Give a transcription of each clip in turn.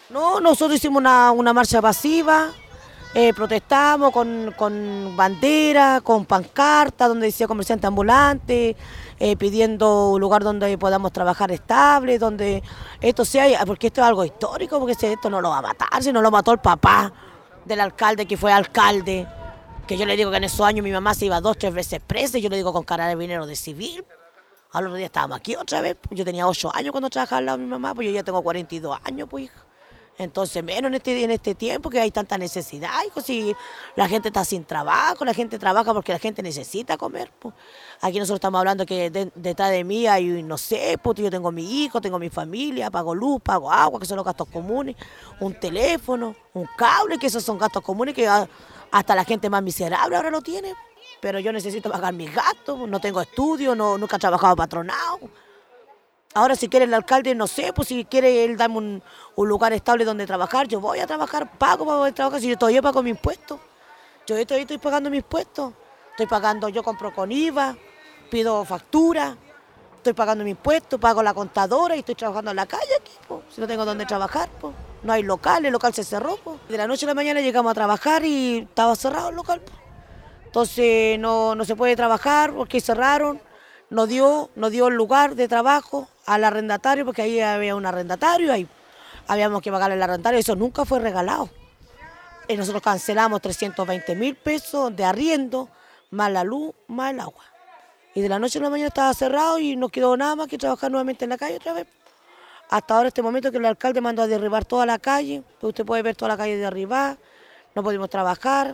No, nosotros hicimos una marcha pasiva, protestamos con bandera, con pancarta, donde decía comerciante ambulante, pidiendo un lugar donde podamos trabajar estable, donde esto sea, porque esto es algo histórico, porque esto no lo va a matar, si no lo mató el papá del alcalde que fue alcalde, que yo le digo que en esos años mi mamá se iba 2, 3 veces presa, y yo le digo con carabinero de civil. Al otro día estábamos aquí otra vez, yo tenía 8 años cuando trabajaba al lado de mi mamá, pues yo ya tengo 42 años, pues hija. Entonces, menos en este tiempo que hay tanta necesidad, hijo, si la gente está sin trabajo, la gente trabaja porque la gente necesita comer, pues. Aquí nosotros estamos hablando que detrás de mí hay, no sé, pues yo tengo mi hijo, tengo mi familia, pago luz, pago agua, que son los gastos comunes, un teléfono, un cable, que esos son gastos comunes que hasta la gente más miserable ahora lo tiene. Pero yo necesito pagar mis gastos, no tengo estudio, no, nunca he trabajado patronado. Ahora si quiere el alcalde, no sé, pues si quiere él darme un lugar estable donde trabajar, yo voy a trabajar, pago para poder trabajar, si yo pago mis impuestos. Yo estoy pagando mis impuestos, estoy pagando, yo compro con IVA, pido factura, estoy pagando mis impuestos, pago la contadora y estoy trabajando en la calle aquí, pues, si no tengo dónde trabajar, pues. No hay local, el local se cerró, pues. De la noche a la mañana llegamos a trabajar y estaba cerrado el local, pues. Entonces no se puede trabajar porque cerraron, nos dio el lugar de trabajo al arrendatario, porque ahí había un arrendatario, ahí habíamos que pagarle al arrendatario, eso nunca fue regalado. Y nosotros cancelamos 320.000 pesos de arriendo, más la luz, más el agua. Y de la noche a la mañana estaba cerrado y no quedó nada más que trabajar nuevamente en la calle otra vez. Hasta ahora, este momento que el alcalde mandó a derribar toda la calle, pues usted puede ver toda la calle derribada, no pudimos trabajar.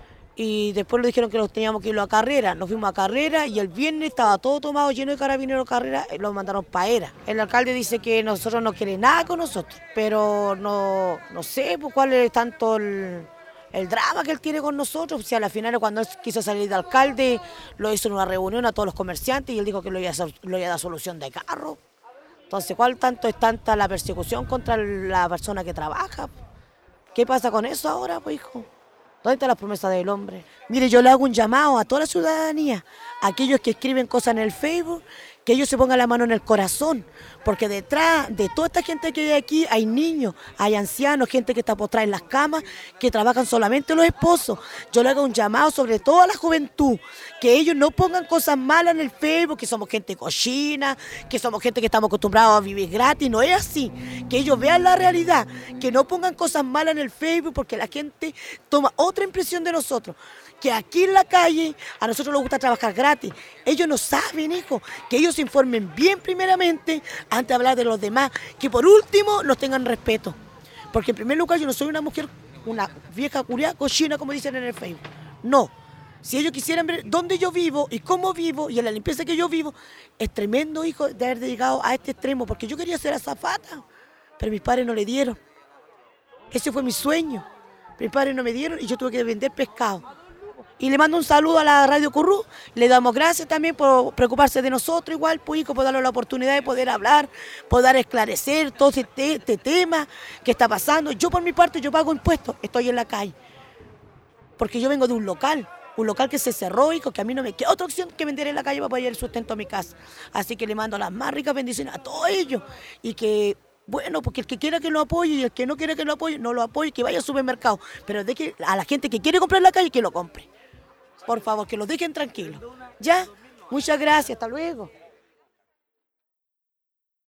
Y después nos dijeron que nos teníamos que ir a Carrera, nos fuimos a Carrera y el viernes estaba todo tomado, lleno de carabineros Carrera, y lo mandaron para Era. El alcalde dice que nosotros no quiere nada con nosotros, pero no sé pues, cuál es tanto el drama que él tiene con nosotros. O sea, al final cuando él quiso salir de alcalde, lo hizo en una reunión a todos los comerciantes y él dijo que lo iba a dar solución de carro. Entonces, ¿cuál tanto es tanta la persecución contra la persona que trabaja? ¿Qué pasa con eso ahora, pues, hijo? ¿Dónde está la promesa del hombre? Mire, yo le hago un llamado a toda la ciudadanía, a aquellos que escriben cosas en el Facebook, que ellos se pongan la mano en el corazón, porque detrás de toda esta gente que hay aquí hay niños, hay ancianos, gente que está postrada en las camas, que trabajan solamente los esposos. Yo le hago un llamado sobre todo a la juventud, que ellos no pongan cosas malas en el Facebook, que somos gente cochina, que somos gente que estamos acostumbrados a vivir gratis, no es así. Que ellos vean la realidad, que no pongan cosas malas en el Facebook, porque la gente toma otra impresión de nosotros. Que aquí en la calle a nosotros nos gusta trabajar gratis. Ellos no saben, hijo, que ellos se informen bien primeramente antes de hablar de los demás, que por último nos tengan respeto. Porque en primer lugar yo no soy una mujer, una vieja curia, cochina como dicen en el Facebook. No. Si ellos quisieran ver dónde yo vivo y cómo vivo y en la limpieza que yo vivo, es tremendo, hijo, de haber llegado a este extremo, porque yo quería ser azafata, pero mis padres no le dieron. Ese fue mi sueño. Mis padres no me dieron y yo tuve que vender pescado. Y le mando un saludo a la Radio Currú, le damos gracias también por preocuparse de nosotros, igual, pues, hijo, por darle la oportunidad de poder hablar, poder esclarecer todo este tema que está pasando. Yo por mi parte, yo pago impuestos, estoy en la calle, porque yo vengo de un local que se cerró, hijo, que a mí no me queda otra opción que vender en la calle para poder llevar el sustento a mi casa. Así que le mando las más ricas bendiciones a todos ellos y que... Bueno, porque el que quiera que lo apoye y el que no quiera que lo apoye, no lo apoye, que vaya al supermercado. Pero de que a la gente que quiere comprar en la calle, que lo compre. Por favor, que los dejen tranquilos. ¿Ya? Muchas gracias, hasta luego.